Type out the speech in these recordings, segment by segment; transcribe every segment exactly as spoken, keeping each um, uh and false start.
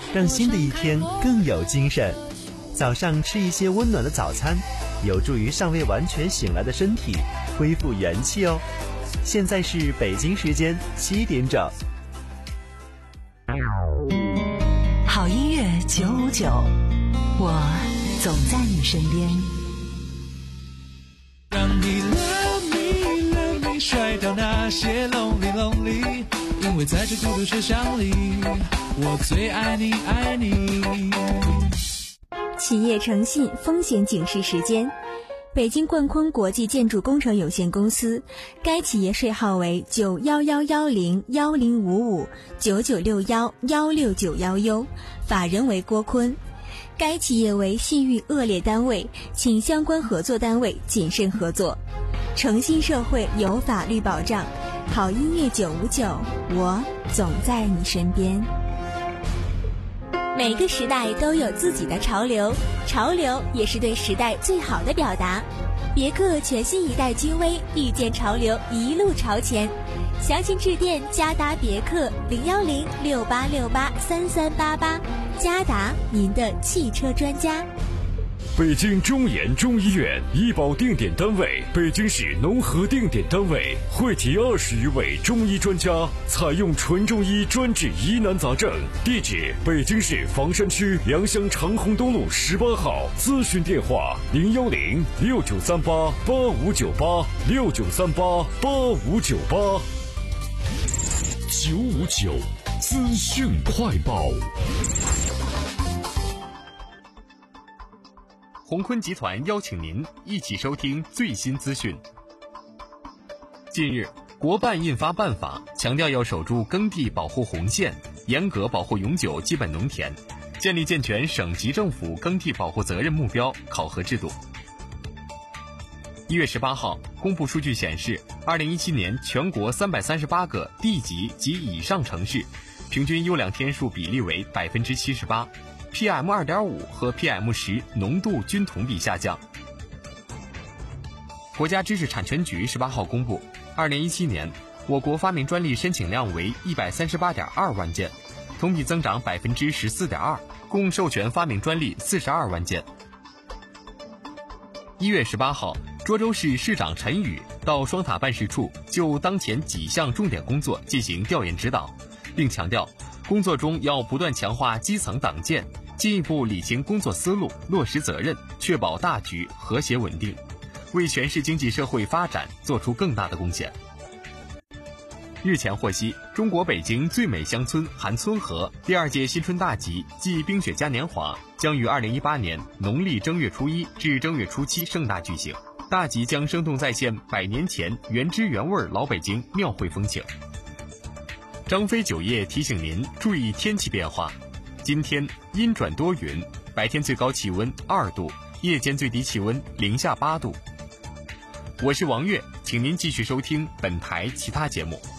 让新的一天更有精神。早上吃一些温暖的早餐，有助于尚未完全醒来的身体恢复元气哦。现在是北京时间七点整。 好音乐九五九，我总在你身边。 让你 love me love me 甩掉那些 lonely lonely， 因为在这孤独车厢里，我最爱你爱你。 企业诚信风险警示时间。北京冠坤国际建筑工程有限公司，该企业税号为九幺幺幺零幺零五五九九六幺幺六九幺 U， 法人为郭坤。该企业为信誉恶劣单位，请相关合作单位谨慎合作。诚信社会有法律保障，好音乐九五九，我总在你身边。每个时代都有自己的潮流，潮流也是对时代最好的表达。别克全新一代君威，遇见潮流，一路朝前。详情致电嘉达别克零幺零六八六八三三八八，嘉达您的汽车专家。 北京中研中医院医保定点单位，北京市农合定点单位，汇集二十余位中医专家，采用纯中医专治疑难杂症。地址：北京市房山区良乡长虹东路十八号。咨询电话：零幺零六九三八八五九八六九三八八五九八。九五九资讯快报。 鸿坤集团邀请您一起收听最新资讯。近日，国办印发办法，强调要守住耕地保护红线，严格保护永久基本农田，建立健全省级政府耕地保护责任目标考核制度。一月十八号，公布数据显示，二零一七年全国三百三十八个地级及以上城市，平均优良天数比例为百分之七十八。P M 二点五 和 P M 十 浓度均同比下降。国家知识产权局十八号公布，二零一七年我国发明专利申请量为一百三十八点二万件，同比增长百分之十四点二，共授权发明专利四十二万件。一月十八号，涿州市市长陈宇到双塔办事处就当前几项重点工作进行调研指导，并强调，工作中要不断强化基层党建，进一步理清工作思路，落实责任，确保大局和谐稳定，为全市经济社会发展做出更大的贡献。日前获悉，中国北京最美乡村韩村河第二届新春大集暨冰雪嘉年华将于二零一八年农历正月初一至正月初七盛大举行。大集将生动再现百年前原汁原味老北京庙会风情。张飞酒业提醒您注意天气变化，今天阴转多云，白天最高气温二度，夜间最低气温零下八度。我是王悦，请您继续收听本台其他节目。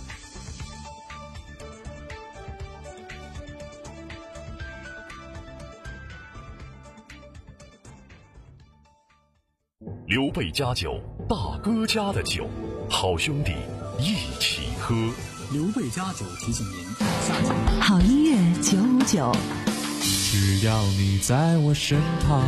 刘备家酒，大哥家的酒，好兄弟一起喝。 刘备家酒提醒您，下集好音乐九五九， 只要你在我身旁。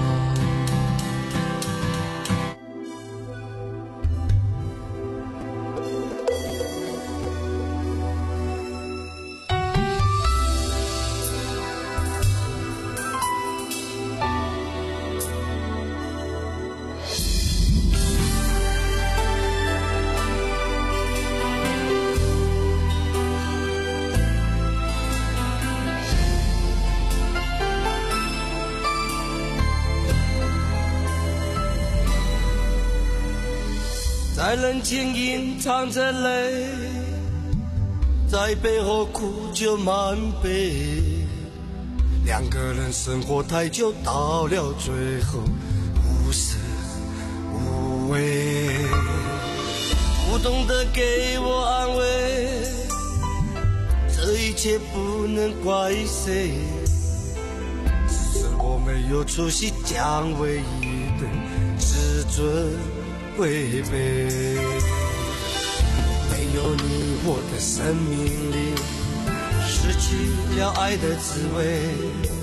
在人前隐藏着泪，在背后哭就满杯。两个人生活太久，到了最后无声无味，不懂得给我安慰，这一切不能怪谁，只是我没有出息，将唯一的自尊违背。没有你，我的生命里失去了爱的滋味。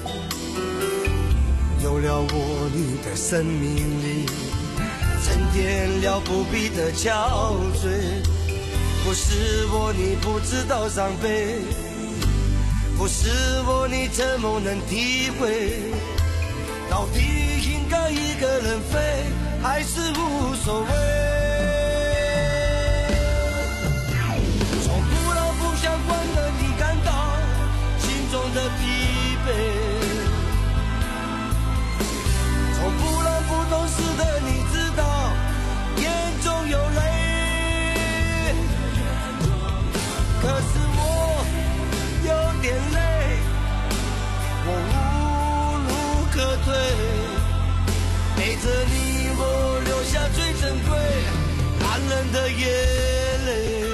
有了我你的生命里，增添了不必的憔悴。不是我你不知道伤悲，不是我你怎么能体会？到底应该一个人飞，还是无所谓？从不让不相关的你感到心中的疲惫，从不让不懂事的你知道眼中有泪。可是我有点累，我无路可退，陪着你我留下最珍贵男人的眼泪。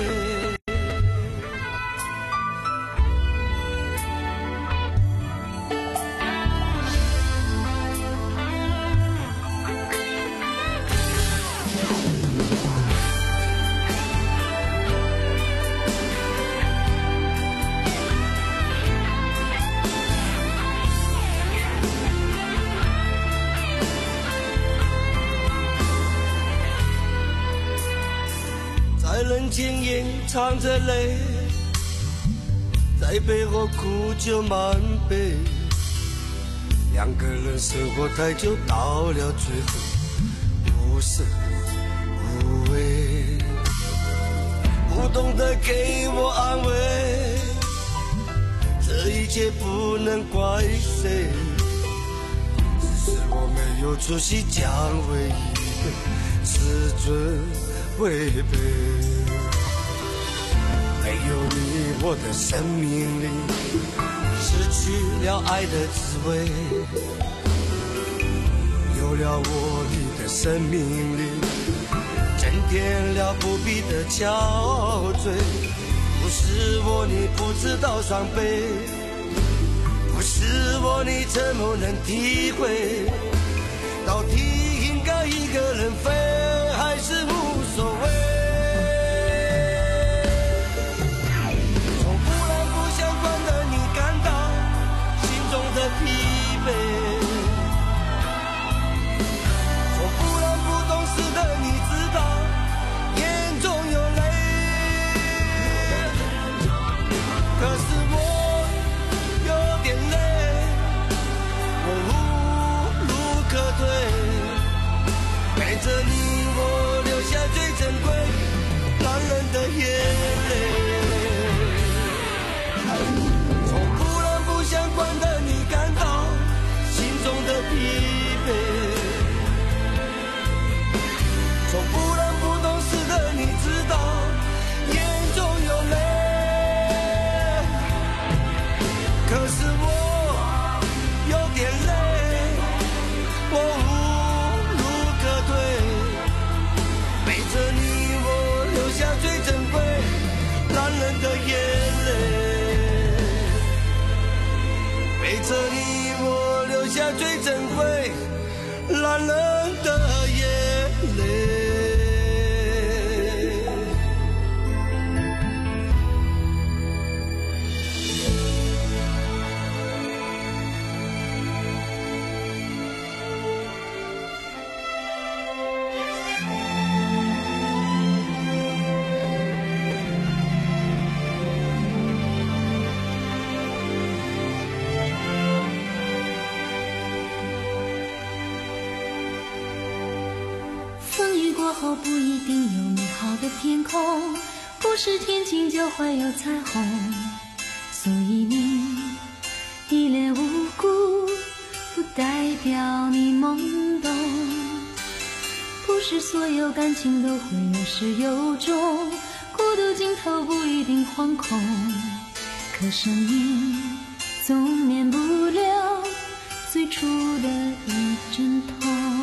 人间掩藏着泪，在背后哭就满杯。两个人生活太久，到了最后无声无味，不懂得给我安慰，这一切不能怪谁，只是我没有出息，将唯一的自尊违背。没有你我的生命里失去了爱的滋味，有了我你的生命里增添了不必的憔悴。不是我你不知道伤悲，不是我你怎么能体会？到底应该一个人飞，还是无所谓？疲惫，从不让不懂事的你知道眼中有泪。可是我有点累，我无路可退，陪着你我留下最珍贵男人的眼泪。从不让不相关的你感到心中的疲惫，从不让不懂事的你知道眼中有泪。可是我有点累，我无路可退，陪着你我留下最珍贵男人的眼泪，陪着你我留下最珍贵男人的眼泪。 过后不一定有美好的天空，不是天晴就会有彩虹，所以你一脸无辜不代表你懵懂，不是所有感情都会有始有终，孤独尽头不一定惶恐，可生命总免不了最初的一阵痛。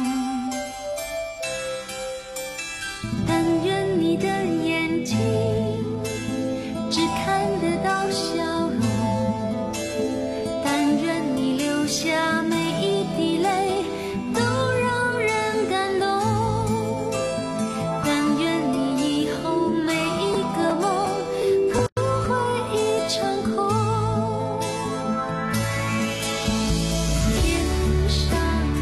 但愿你的眼睛只看得到笑容，但愿你流下每一滴泪都让人感动，但愿你以后每一个梦不会一场空。天上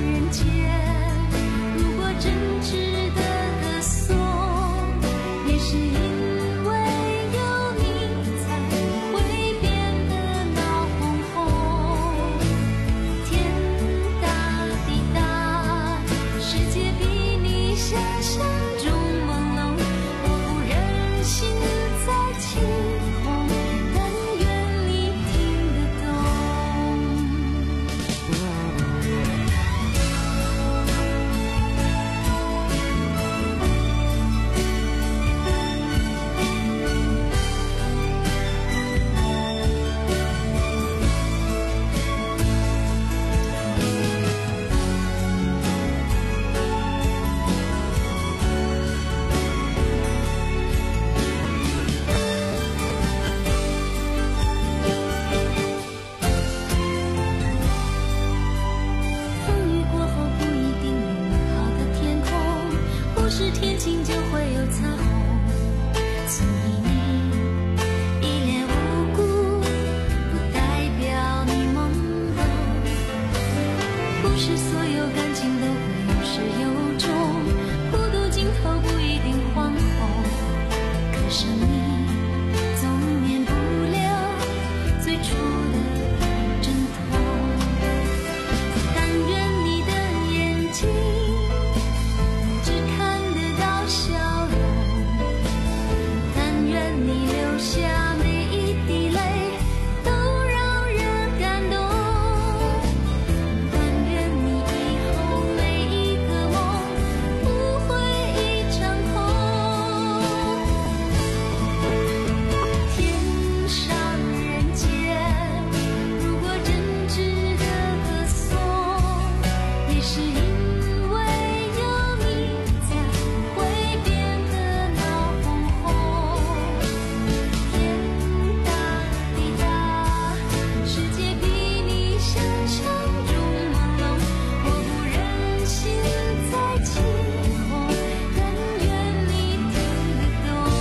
是所有感情都会有始有终，孤独尽头不一定惶恐，可生命总免不了最初的阵痛。但愿你的眼睛只看得到笑容，但愿你留下每一滴泪都让人感动，但愿你以后每一个梦不会一场空。天上人间，如果真值得歌颂，也是因为有你才会变得闹哄哄。天大地大，世界比你想象中朦胧，我不忍心再起哄，但愿你听得懂。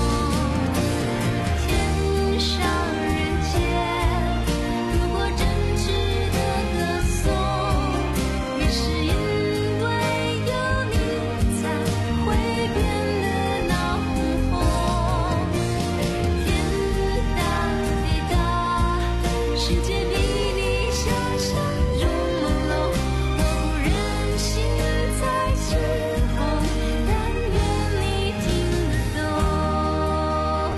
天上人间，如果真值得歌颂，也是因为有你才会变得闹哄哄。天大地大，世界比你想象中朦胧，我不忍心再起哄，但愿你听得懂，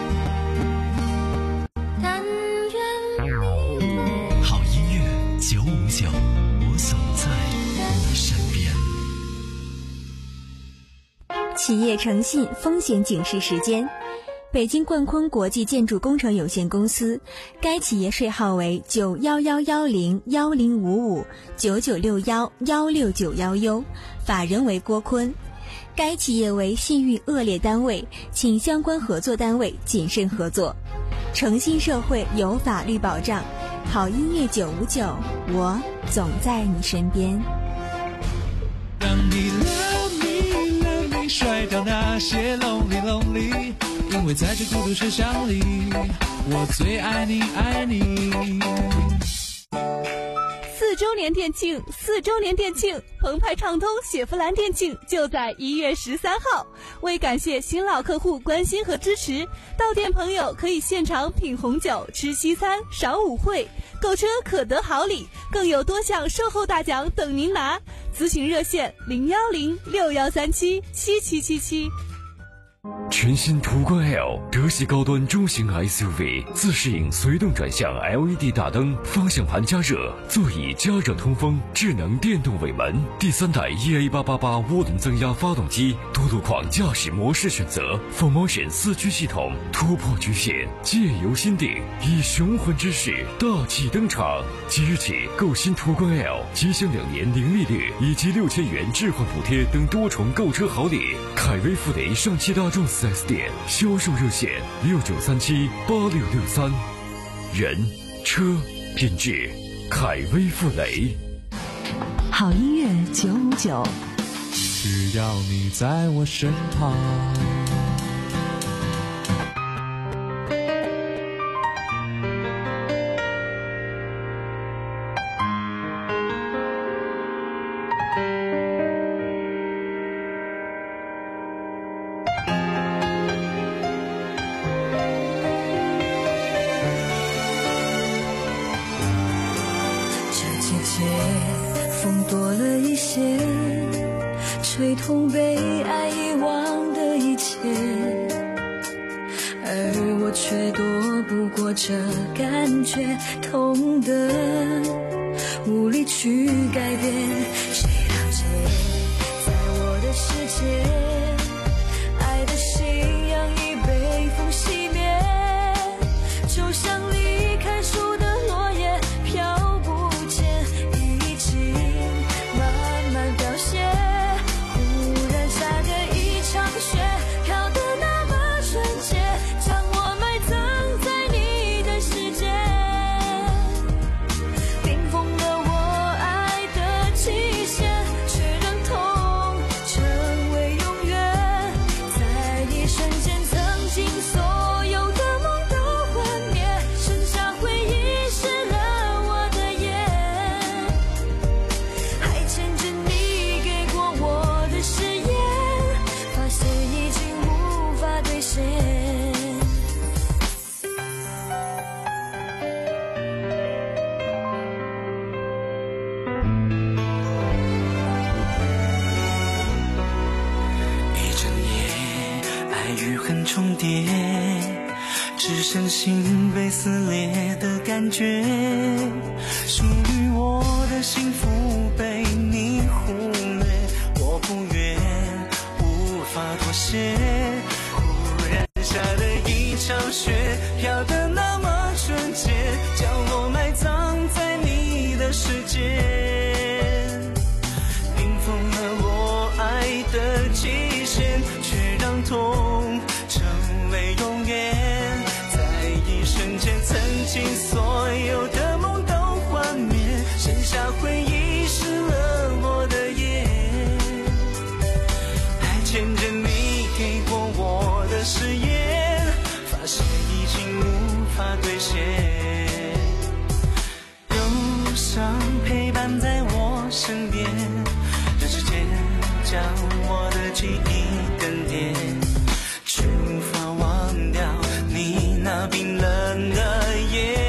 但愿你好音乐九五九，我总在你身边。 企业诚信风险警示时间。北京冠坤国际建筑工程有限公司，该企业税号为九幺幺幺零幺零五五九九六幺幺六九幺 U， 法人为郭坤。该企业为信誉恶劣单位，请相关合作单位谨慎合作。诚信社会有法律保障，好音乐九五九，我总在你身边。 让你 love me love me 甩掉那些 lonely lonely， 因为在这孤独车厢里，我最爱你爱你。 四周年店庆，四周年店庆，澎湃畅通雪佛兰店庆就在一月十三号。为感谢新老客户关心和支持，到店朋友可以现场品红酒、吃西餐、赏舞会，购车可得好礼，更有多项售后大奖等您拿。咨询热线零幺零六幺三七七七七七。 全新途观 L 德系高端中型 S U V， 自适应随动转向 L E D 大灯，方向盘加热，座椅加热通风，智能电动尾门，第三代 E A 八八八涡轮增压发动机，多路况驾驶模式选择 ，Full Motion 四驱系统，突破局限，借由心定，以雄浑之势大气登场。即日起购新途观 L， 即享两年零利率以及六千元置换补贴等多重购车好礼。凯威富雷上汽大众四 S 店销售热线六九三七八六六三，人车品质，凯威富雷。 好音乐九五九， 只要你在我身旁。 风多了一些，吹痛被爱遗忘的一切，而我却躲不过这感觉，痛得无力去改变。谁了解，在我的世界，爱的信仰已被风熄灭，就像离开树的落叶飘不见，已经慢慢凋谢。忽然下个一场雪，飘得那么纯洁，将我埋葬在你的世界，冰封了我爱的期限，却让痛成为永重叠，只剩心被撕裂的感觉。属于我的幸福被你忽略，我不愿无法妥协。忽然下的一场雪，飘得那么纯洁，将我埋葬在你的世界，冰封了我爱的极限，却让痛成为永远。在一瞬间，曾经所有的梦都幻灭，剩下回忆湿了我的眼，还牵着你给过我的誓言，发现已经无法兑现。忧伤陪伴在我身边，这时间将我的记忆更迭，却无法忘掉你那冰冷的眼。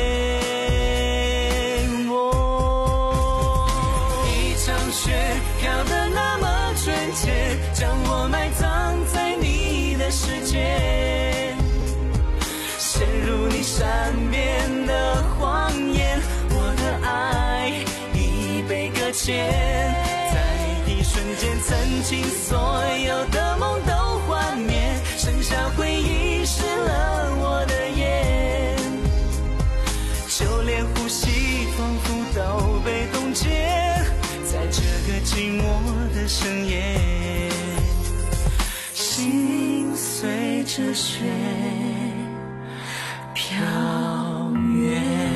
我一场雪飘得那么纯洁，将我埋葬在你的世界，陷入你善变的谎言，我的爱已被搁浅。在一瞬间，曾经所有的梦都幻灭，剩下回忆湿了我的眼，就连呼吸仿佛都被冻结在这个寂寞的深夜，心随着雪飘远。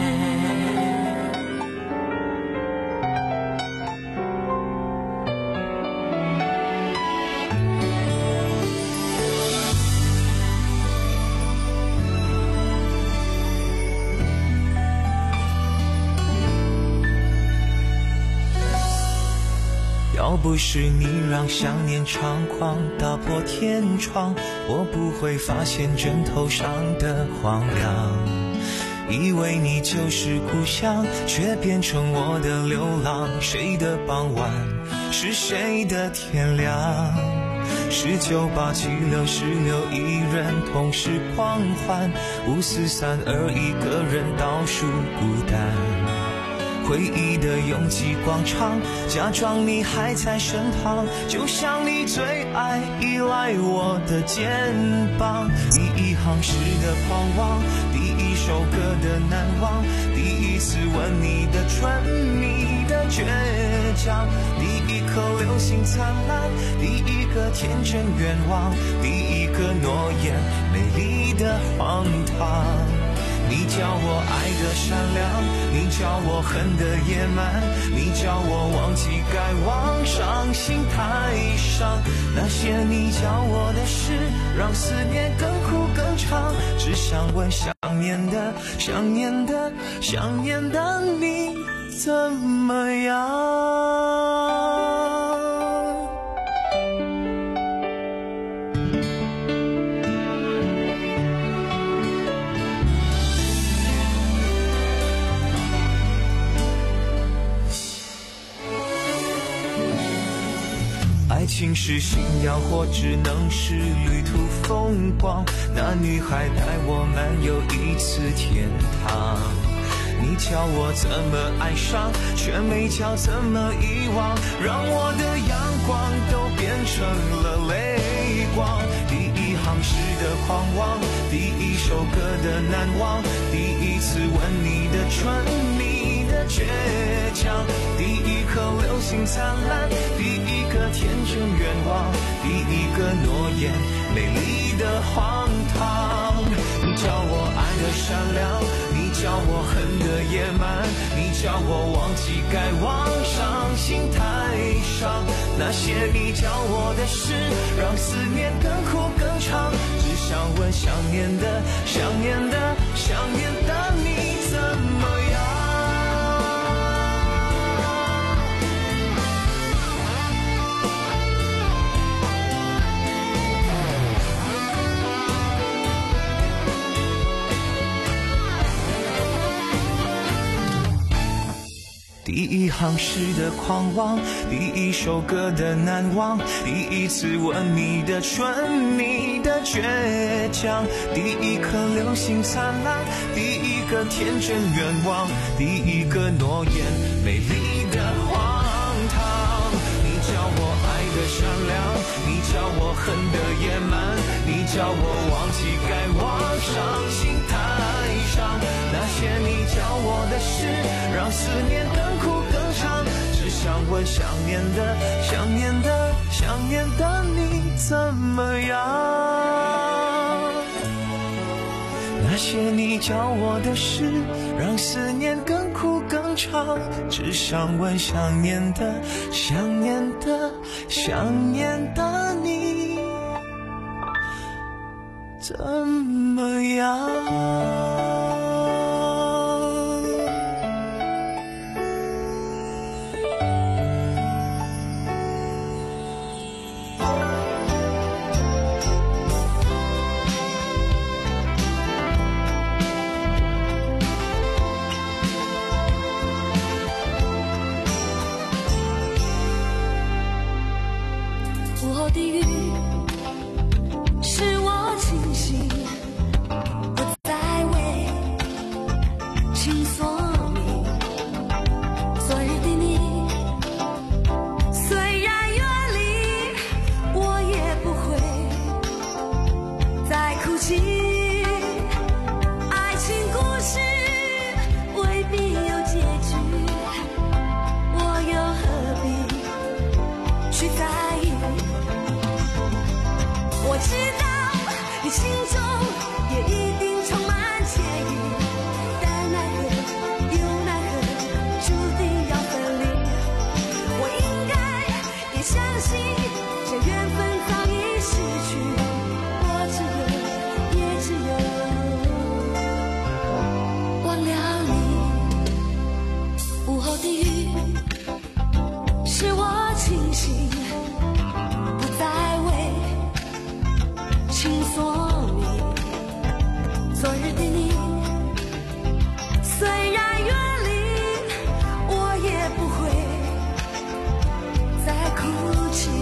要不是你让想念猖狂打破天窗，我不会发现枕头上的荒凉。以为你就是故乡，却变成我的流浪。谁的傍晚是谁的天亮？十九八七六十六，一人同时狂欢。五四三二，一个人倒数孤单。回忆的拥挤广场，假装你还在身旁，就像你最爱依赖我的肩膀。第一行诗的狂妄，第一首歌的难忘，第一次吻你的唇，你的倔强，第一颗流星灿烂，第一个天真愿望，第一个诺言美丽的荒唐。你叫我爱的善良，你叫我恨的野蛮，你叫我忘记该忘，伤心太伤。那些你教我的事，让思念更苦更长。只想问想念的想念的想念的你怎么样？爱情是信仰，或只能是旅途风光。那女孩带我漫游一次天堂。你教我怎么爱上，却没教怎么遗忘，让我的阳光都变成了泪光。第一行诗的狂妄，第一首歌的难忘，第一次吻你的唇，你的倔强，第一颗流星灿烂，第一个天真愿望，第一个诺言美丽的荒唐。你教我爱的善良，你教我恨的野蛮，你教我忘记该忘，伤心太伤。那些你教我的事，让思念更苦更长。只想问想念的想念的想念的你怎么样？第一行诗的狂妄，第一首歌的难忘，第一次吻你的唇，你的倔强，第一颗流星灿烂，第一个天真愿望，第一个诺言美丽的荒唐。你叫我爱的善良，你叫我恨的野蛮，你叫我忘记该忘，伤心太伤。那些你教我的事，让思念更苦更长，只想问想念的想念的想念的你怎么样。那些你教我的事，让思念更苦更长，只想问想念的想念的想念的你怎么样。 午后的雨使我清醒，不再为情所迷。昨日的你虽然远离，我也不会再哭泣。爱情故事未必有结局，我又何必去在意。我知道你心中也一定充满歉意，但奈何又奈何，注定要分离。我应该也相信这缘分早已失去，我只有也只有忘了你。午后的雨使我清醒，不再为情所迷。昨日的你虽然远离，我也不会再哭泣。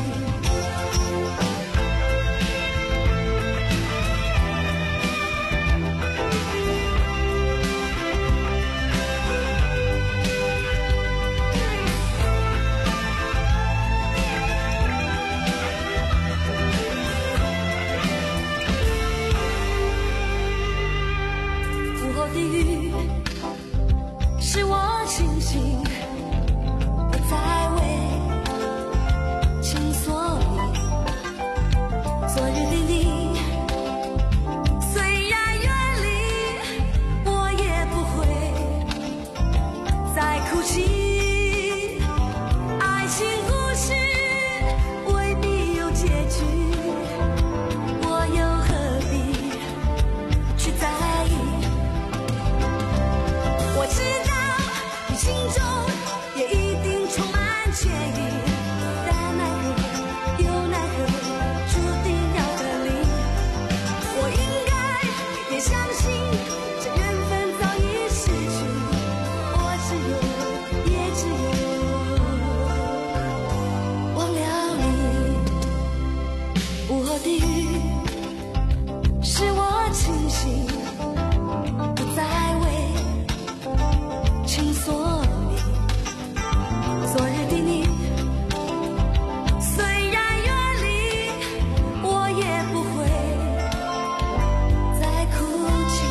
的雨使我清醒，不再为情所迷。昨日的你虽然远离，我也不会再哭泣。爱情故事未必有结局，我又何必去在意。我知道你心中也一定充满歉意，但奈何又奈何，注定要分离。我应该也相信这缘分早已失去，我只有也只有忘了你。午后的雨使我清醒，不再为情所迷。昨日的你虽然远离，我也不会再哭泣。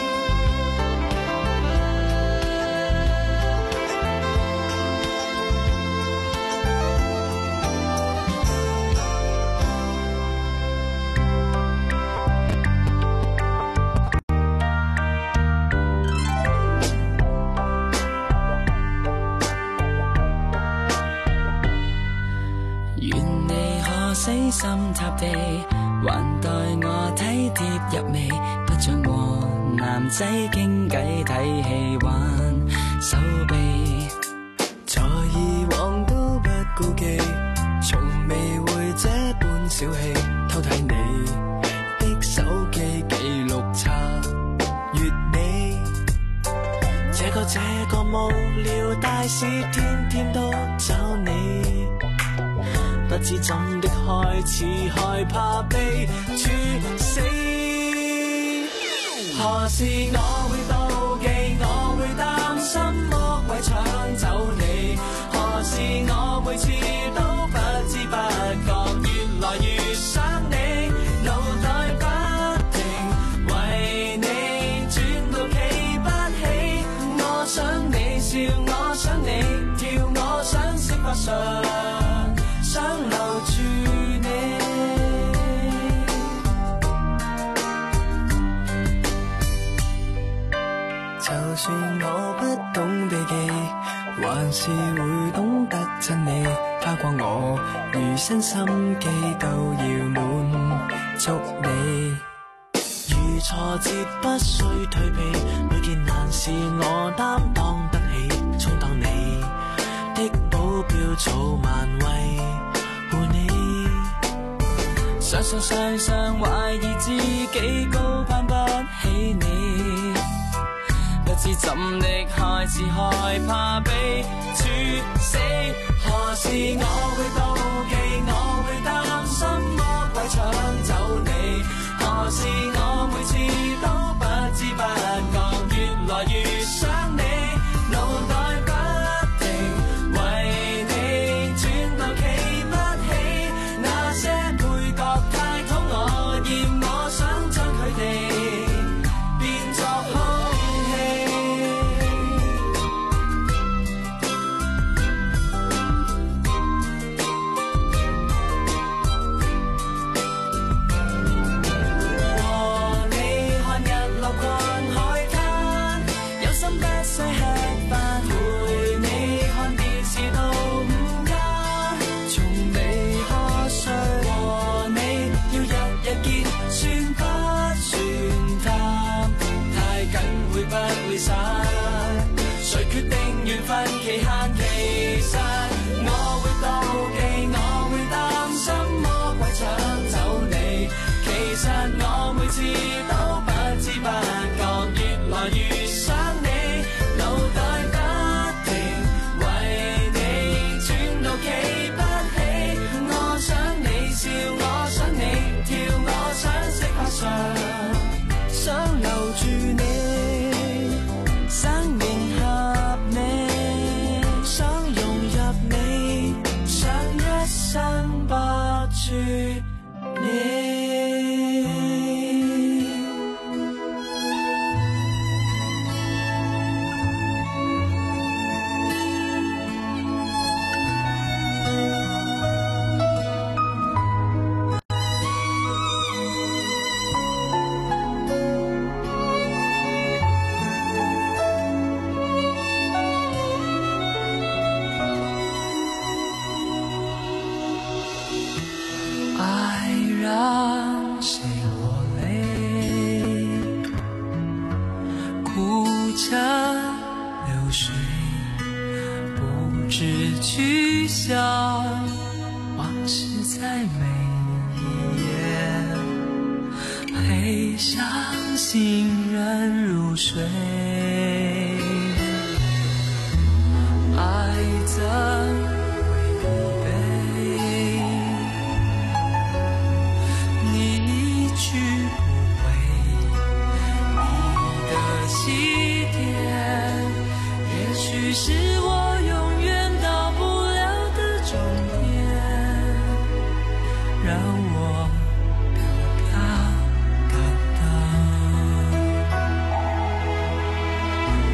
死心塌地，還待我體貼入微，不像和男仔傾偈睇戲玩手臂。在以往都不顧忌，從未會這般小氣，偷睇你的手機記錄查閱你。這個這個無聊大事， 天天都找你，不知怎的開始害怕被處死。何時我會妒忌，我會擔心魔鬼搶走你？何時我每次都不知不覺越來越想你，腦袋不停為你轉到企不起。我想你笑，我想你跳，我想識法術，想留住你。就算我不懂避忌，還是會懂得親你，花光我餘生心機都要滿足你。如挫折不需退避，每件難事我擔當得起，充當你的保鏢草萬位護你。常常常常懷疑自己高攀不起你，不知怎的開始害怕被處死。何時我會妒忌，我會擔心魔鬼搶走你？何時我每次都不知不覺越來越想你，腦袋不停為你轉到企不起。那些配角太討我厭，我想將佢哋變作空氣。和你看日落逛海灘，有心不需吃飯，陪你看電視到午間，從未瞌睡。和你要日日見，算不算淡？太緊會不會散？誰決定緣分期限？其實我會妒忌，我會擔心魔鬼搶走你。其實我每次都不知不覺越來越想你，腦袋不停為你轉到企不起。我想你笑，我想你跳，我想識法術，想留住你，想迎合你，想融入你，想一生不處你。爱让谁落泪，哭着流水，不知去向，往事在每一页，陪伤心人入睡。爱怎会疲惫？你一去不回，你的起点，也许是我永远到不了的终点，让我飘飘荡荡。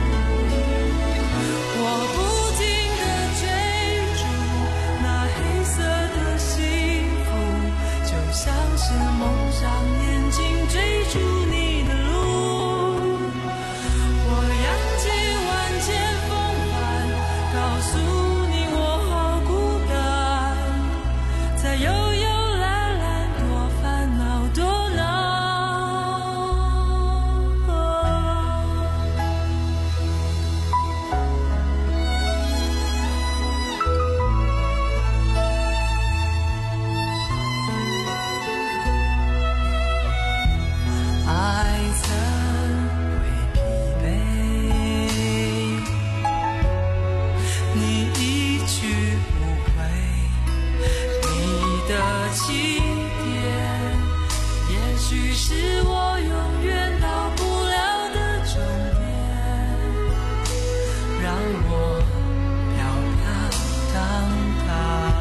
起点，也许是我永远到不了的终点，让我飘飘荡荡。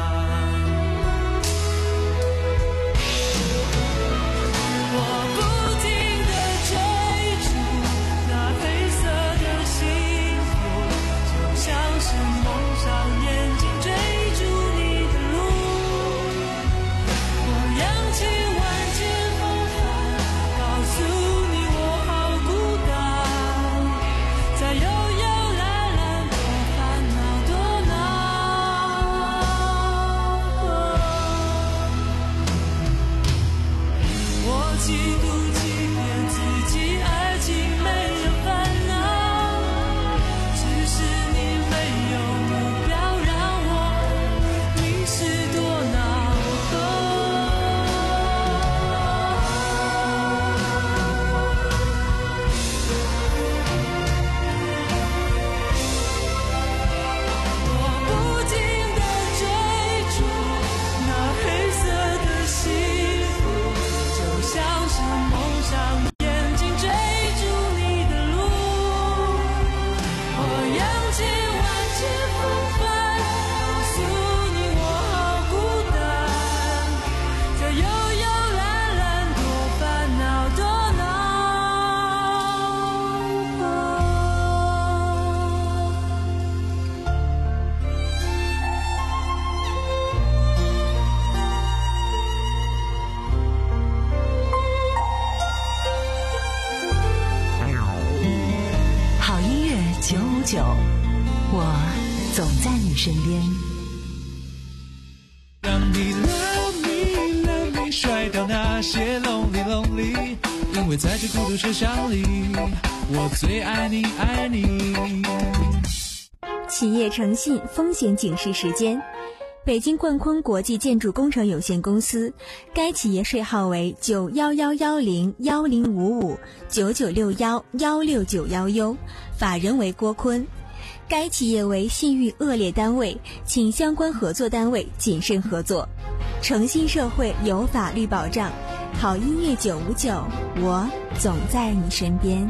我不停地追逐那黑色的幸福，就像是蒙上眼睛追逐你的路。我扬起万千风帆，告诉你我好孤单，在悠悠蓝蓝多烦恼多恼。我嫉妒欺骗自己，爱情没人烦恼，只是你没有目标，让我迷失多恼。我不停地追逐那黑色的幸福，就像是蒙上眼睛追逐你的路。我扬起万千风帆，告诉你我好孤单，在悠悠蓝蓝多烦恼多恼。 好音乐九五九，我总在你身边。 让你 love me love me 甩掉那些 lonely lonely， 因为在这孤独车厢里，我最爱你爱你。 企业诚信风险警示时间。北京冠坤国际建筑工程有限公司，该企业税号为九幺幺幺零幺零五五九九六幺幺六九幺 U， 法人为郭坤。该企业为信誉恶劣单位，请相关合作单位谨慎合作。诚信社会有法律保障，好音乐九五九，我总在你身边。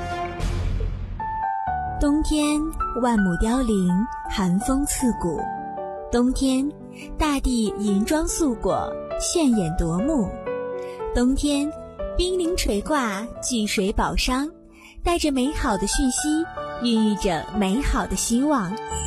冬天万亩凋零，寒风刺骨。冬天，大地银装素裹，炫眼夺目。冬天，冰凌垂挂，聚水宝商，带着美好的讯息，孕育着美好的希望。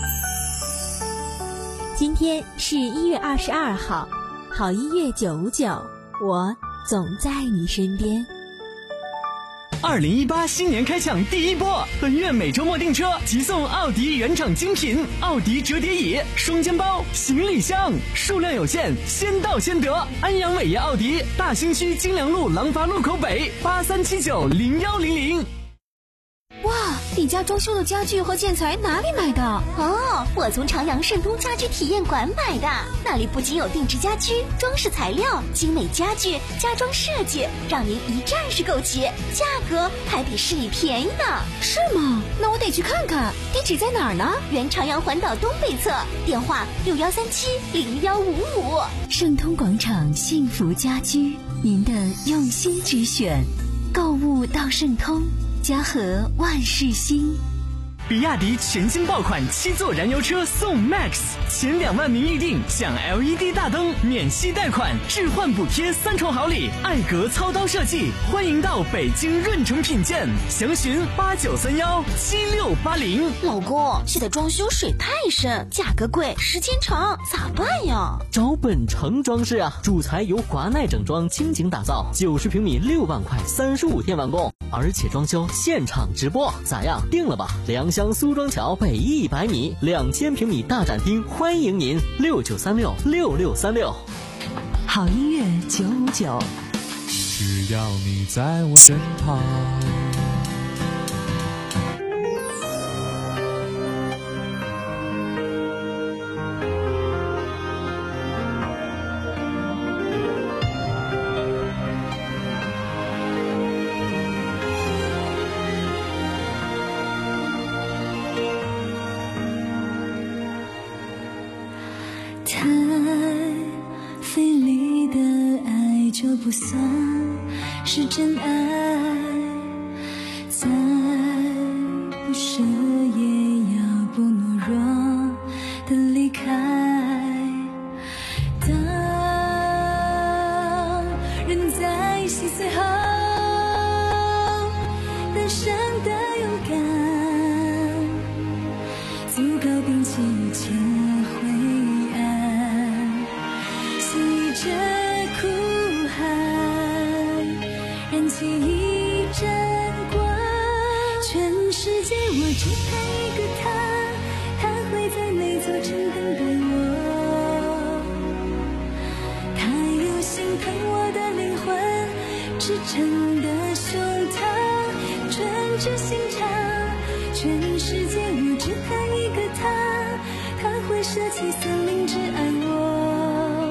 今天是一月二十二号，好音乐九五九，我总在你身边。 二零一八新年开抢第一波，本月每周末订车即送奥迪原厂精品奥迪折叠椅、双肩包、行李箱，数量有限，先到先得。安阳伟业奥迪，大兴区金良路廊坊路口北，八三七九零幺零零。 哇，你家装修的家具和建材哪里买的？ 哦，我从长阳盛通家居体验馆买的，那里不仅有定制家居、装饰材料、精美家具、家装设计，让您一站式购齐，价格还比市里便宜呢。 是吗？那我得去看看。地址在哪儿呢？ 原长阳环岛东北侧，电话六幺三七零幺五五。 盛通广场幸福家居，您的用心之选，购物到盛通。家和万事兴。 比亚迪全新爆款七座燃油车送 Max， 前两万名预定享 L E D 大灯，免息贷款，置换补贴三重好礼，艾格操刀设计，欢迎到北京润城品鉴，详询八九三幺七六八零。 老公，现在装修水太深，价格贵，时间长，咋办呀？ 找本城装饰啊，主材由华奈整装倾情打造，九十平米六万块，三十五天完工，而且装修现场直播，咋样？定了吧？良乡苏庄桥北一百米，两千平米大展厅，欢迎您六九三六六六三六。 好音乐九五九， 只要你在我身旁。 太费力的不算是真爱，再不舍也要不懦弱的离开。当人在心碎后单身的勇敢，足够摒弃一切灰暗，随着哭喊燃起一阵光。全世界我只盼一个他，他会在那座城等待我，他有心疼我的灵魂，赤诚的胸膛，纯真心肠。全世界我只盼一个他，他会舍弃森林只爱我。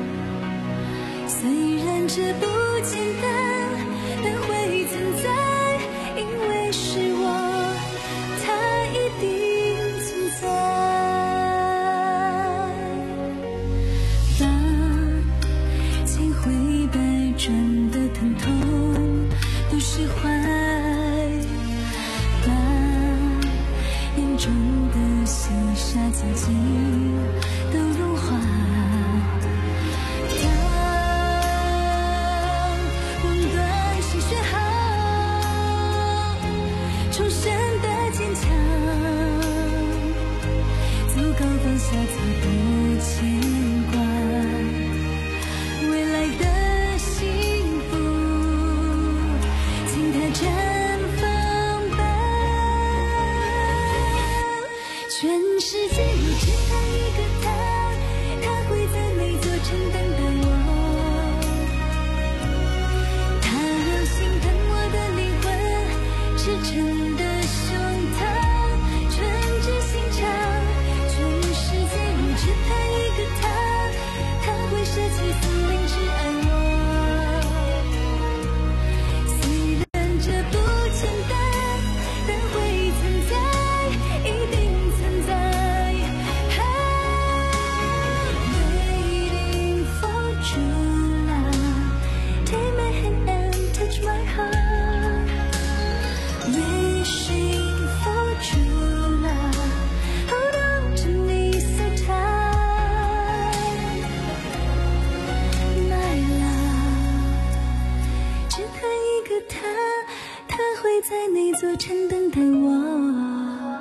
虽然这不简单，但会存在，因为是我，他一定存在。把千回百转的疼痛都释怀，把眼中的细沙静静都融化。当梦断心学好，重生的坚强，足够放下错的牵挂。未来的幸福，请它绽放吧。全世界我只盼一个他，他会在那座城等待我，他有心疼我的灵魂，赤诚的胸膛，纯真心肠。全世界我只盼一个他，他会舍弃森林只爱我。虽然这不简单，但会存在，一定存在。Waiting for true love, take my hand and touch my heart. Wishing for true love, hold on to me so tight. My love, 只盼一个他，他会在那座城等待我。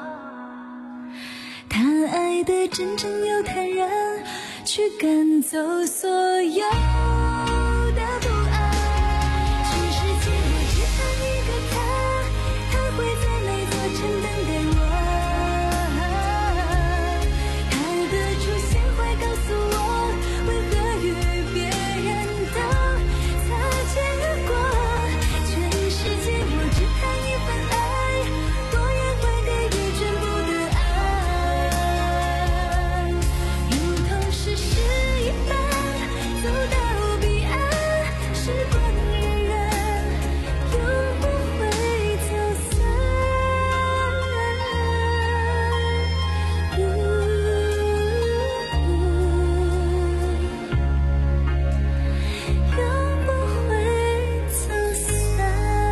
他爱的真诚又坦然，去赶走所有的不安。全世界我只盼一个他，他会在那座城等待我。他的出现会告诉我，为何与别人都擦肩而过。全世界我只盼一份爱，多远会给予全部的爱，如同是诗一般走到彼岸。时光荏苒，永不会走散。永不会走散。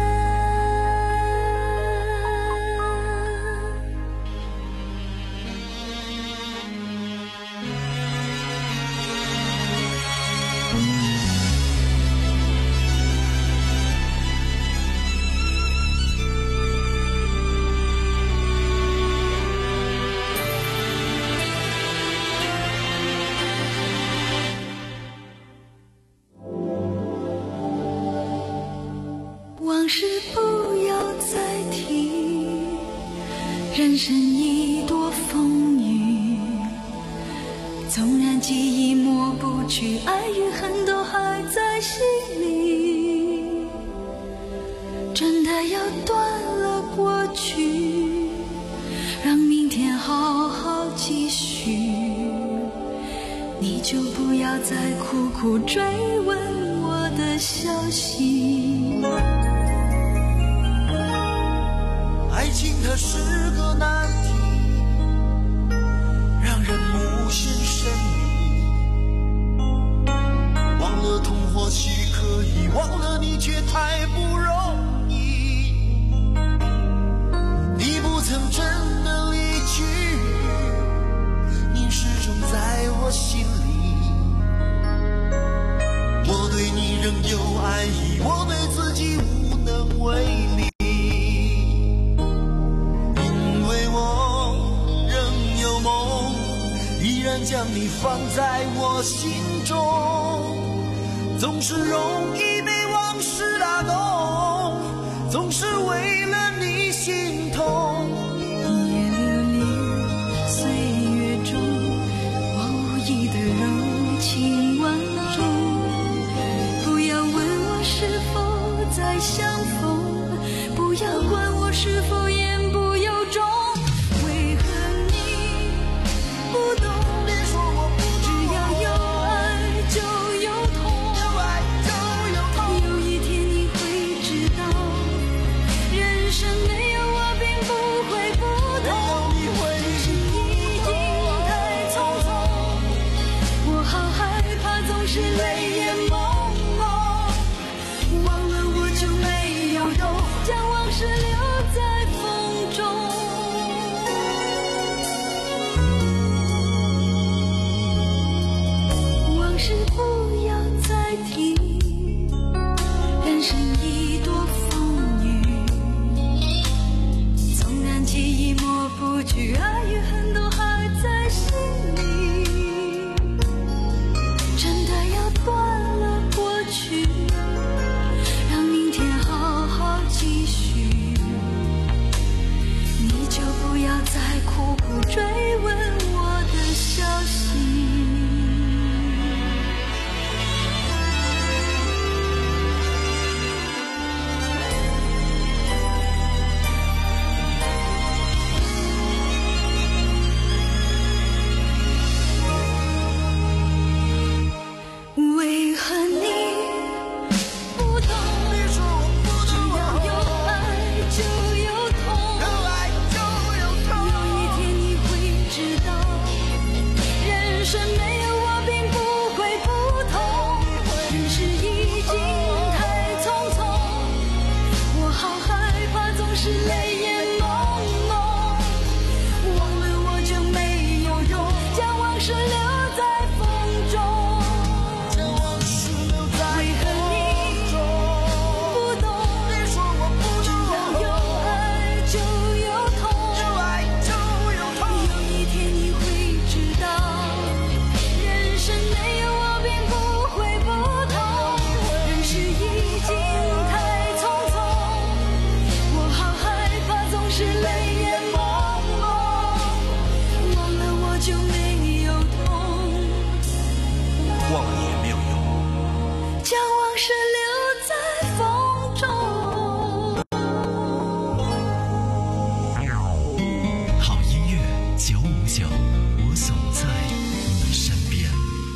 往事不要再提，人生已多风雨，纵然记忆抹不去，爱与恨都还在心里。真的要断了过去，让明天好好继续，你就不要再苦苦追问我的消息。 爱情它是个难题，让人无限神秘，忘了痛或许可以将你放在我心中，总是容易被往事打动，总是为了你心痛。 一夜流连岁月中，我无意的柔情万种。不要问我是否再相逢，不要管我是否言不由衷。为何你不懂？只要有爱就有痛，有一天你会知道，人生没有我并不会不同，只是已经太匆匆。我好害怕总是泪眼朦胧，忘了我就没有痛，将往事留在风中。往事不要再提，人生已多风雨，纵然记忆抹不去，爱与恨都还在心里。真的要断了过去，让明天好好继续，你就不要再苦苦追问我的消息。为何你不懂？只要有爱就有痛，有一天你会知道，人生没有我并不会不同，人世已经太匆匆。我好害怕总是泪眼朦胧，忘了我就没有用，将往事留在风中。为何你不懂？只要有爱就有痛，有一天你会知道，人生没有我并不会不同，人世已经太匆匆。我好害怕总是泪眼朦胧，忘了我就没有痛， 忘了你也没有用， 将往事留在风中。 好音乐九五九，我总在你身边。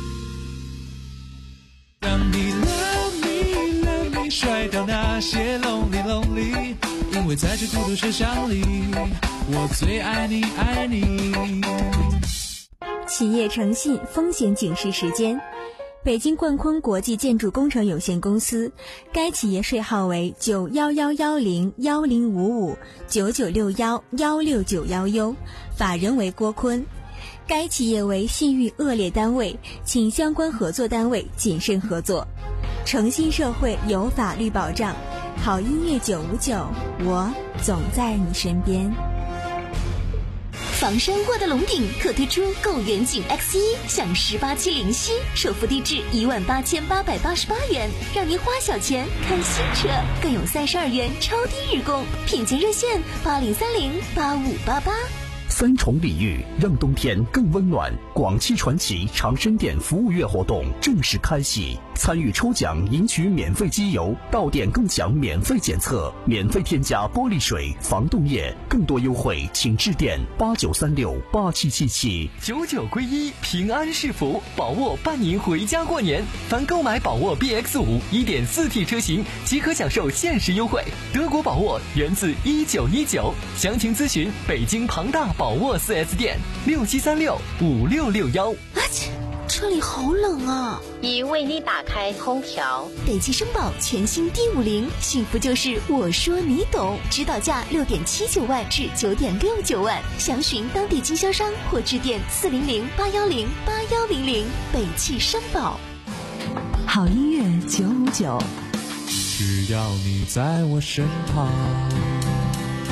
让你 love me love me 甩掉那些 lonely lonely， 因为在这孤独车厢里，我最爱你爱你。 企业诚信风险警示时间。北京冠坤国际建筑工程有限公司，该企业税号为九幺幺幺零幺零五五九九六幺幺六九幺 U， 法人为郭坤。该企业为信誉恶劣单位，请相关合作单位谨慎合作。诚信社会有法律保障，好音乐九五九，我总在你身边。 房山沃德龙鼎特推出购远景 X 一 享十八期零息，首付低至一万八千八百八十八元，让您花小钱看新车，更有三十二元超低日供，品鉴热线八零三零八五八八。 三重礼遇，让冬天更温暖。广汽传祺长生店服务月活动正式开启，参与抽奖赢取免费机油，到店共享免费检测，免费添加玻璃水、防冻液，更多优惠请致电八九三六八七七七。 九九归一，平安是福，宝沃伴您回家过年。凡购买宝沃 B X 五 一点四 T 车型，即可享受限时优惠。德国宝沃源自一九一九，详情咨询北京庞大宝沃 四 S 店六七三六五六六幺。 啊切，车里好冷啊！ 已为你打开空调。 北汽绅宝全新 D 五零，幸福就是我说你懂，指导价六点七九万至九点六九万，详询当地经销商或致电四零零八幺零八幺零零。北汽绅宝。 好音乐九五九， 只要你在我身旁。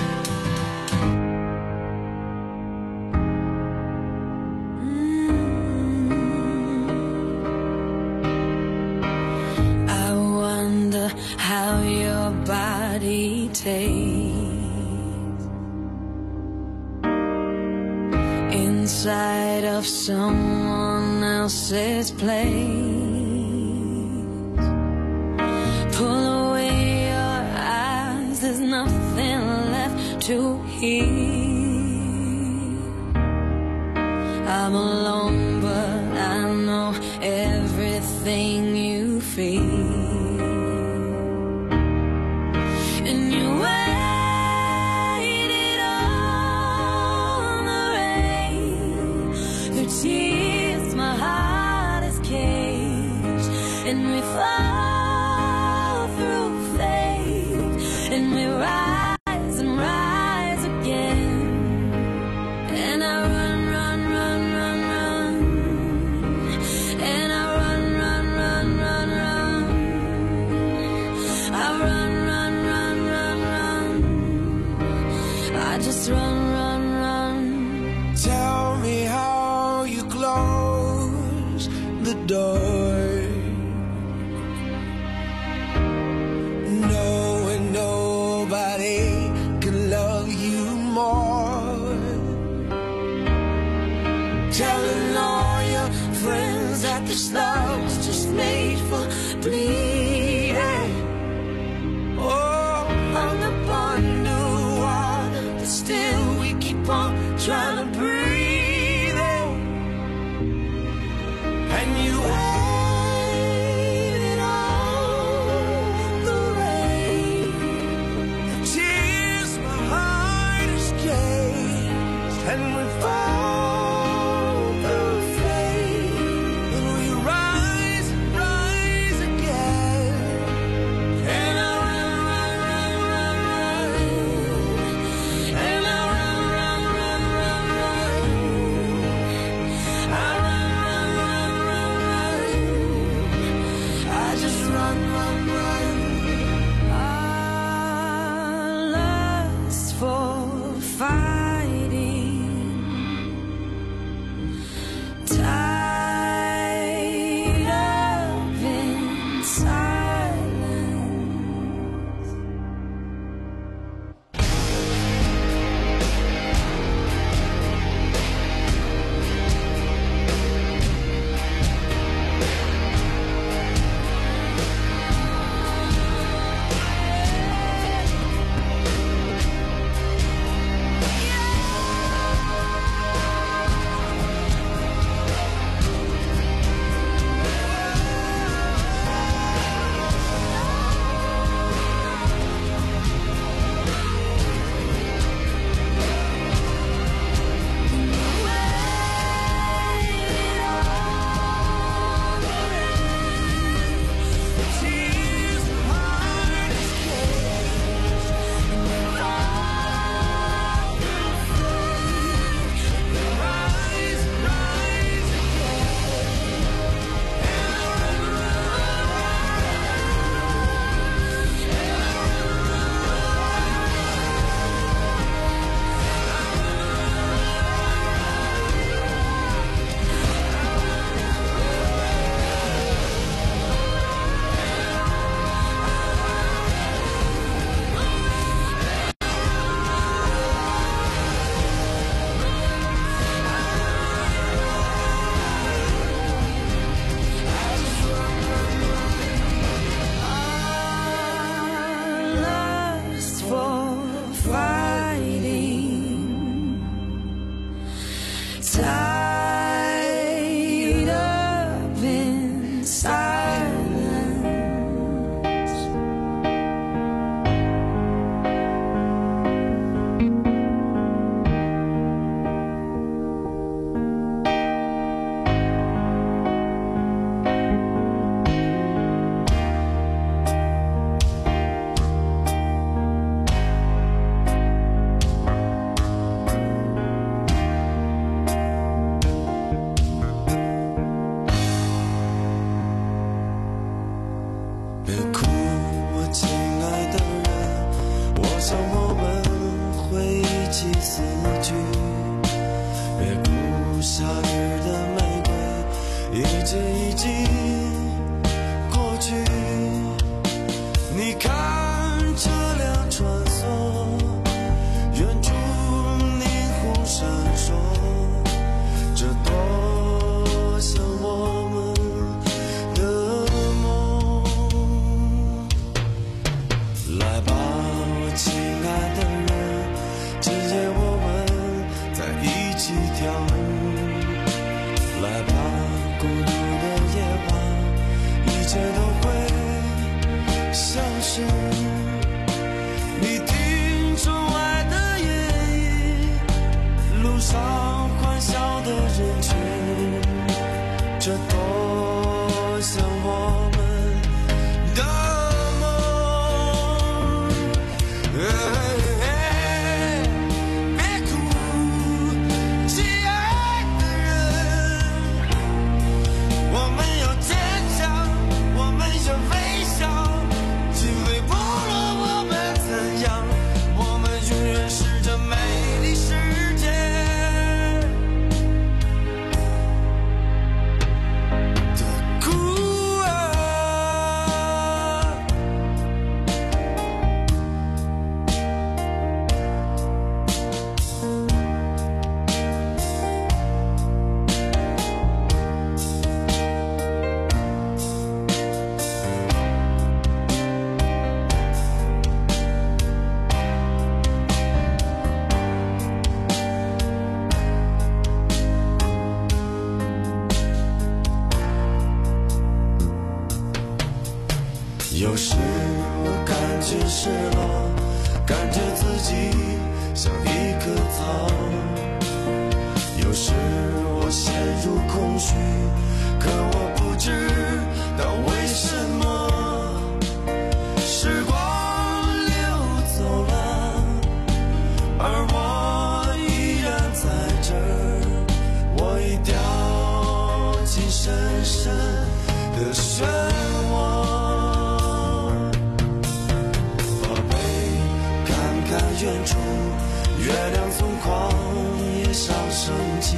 嗯 someone else's place. Pull away your eyes, there's nothing left to hear. I'm alone, but I know everything you feel. And you waited on the rain, through tears my heart is caged, and we fall through faith, and we rise and rise again. And I run, run, run, run, run, and I run, run, run, run, run, I run, run, run, run, run, I just run, run, run. Tell me how you close the door, knowing nobody can love you more. Telling all your friends that this love's just made for bleeding. Oh, hung upon new water, but still we keep on trying to breathe in. And you waited on the rain, the tears my heart is caged, and we fall through faith, and we rise and rise again. And I run, run, run, run, run, and I run, run, run, run, run, I run, run, run, run, run, I just run, run, run. Our lust for fighting, tied up in silence. Lust for fighting, tied up in silence. 别哭，我亲爱的人，我想我们会一起死去。别哭，夏日的玫瑰一直已经过去。你看车辆穿梭，远处霓虹闪烁，这多有时我感觉失落，感觉自己像一棵草。有时我陷入空虚，可我不知道为什么。时光流走了，而我依然在这儿，我已掉进深深的漩涡。远处月亮从旷野上升起，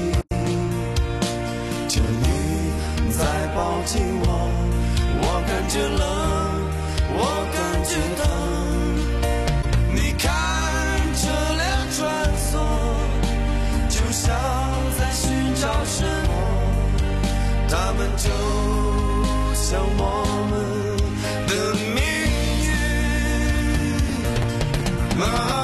求你再抱紧我，我感觉冷，我感觉疼。你看车辆穿梭，就像在寻找什么，他们就像我们的命运啊。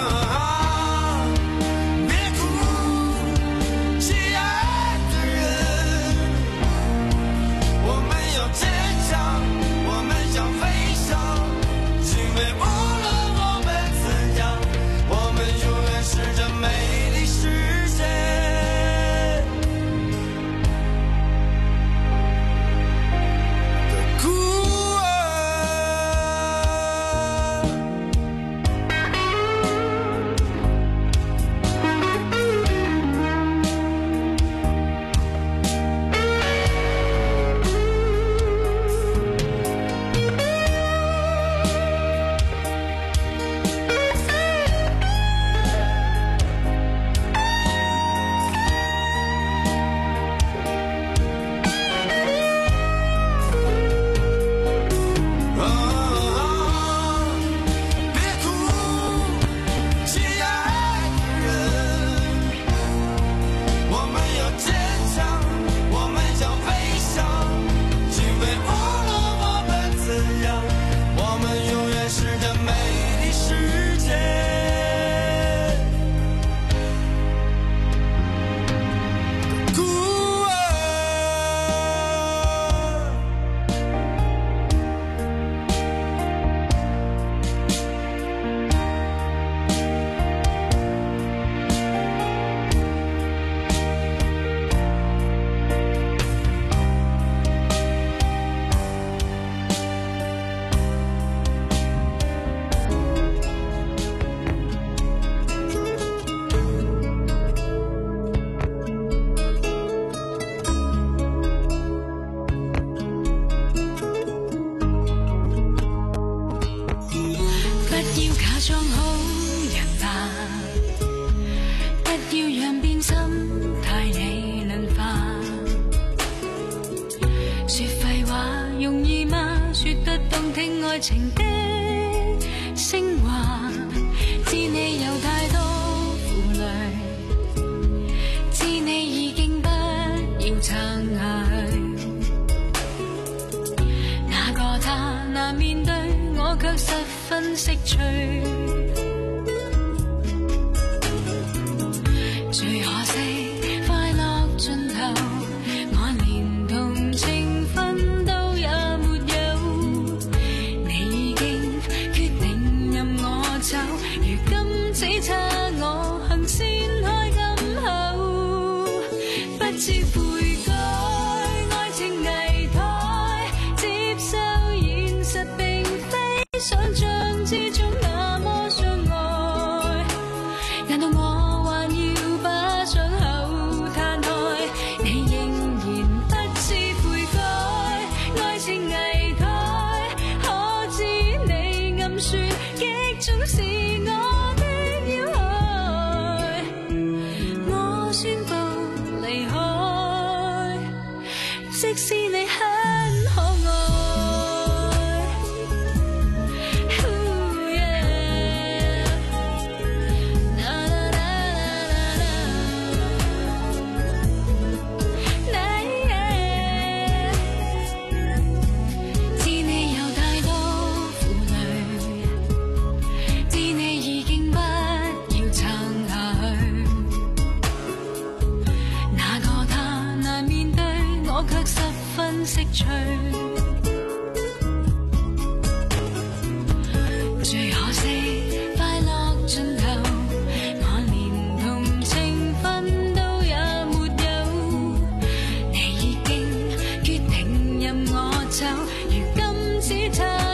愛情的升華，知你有太多負累，知你已經不要撐下去。那個他難面對，我卻十分識趣。最可惜快樂盡頭，我連同情分都也沒有。你已經決定任我走，如今只差我行先開金口，不知悔改，愛情危殆，接受現實並非想象之中那麼相愛。難道我還要把傷口攤開？你仍然不知悔改，愛情危殆，可知你暗説擊中是我的要害？我宣布離開，即使你很可愛。Ooh, yeah. Na, na, na, na, na, na. 知你有太多負累，知你已經不要撐下去。那個他難面對，我卻十分識趣。 如今只唱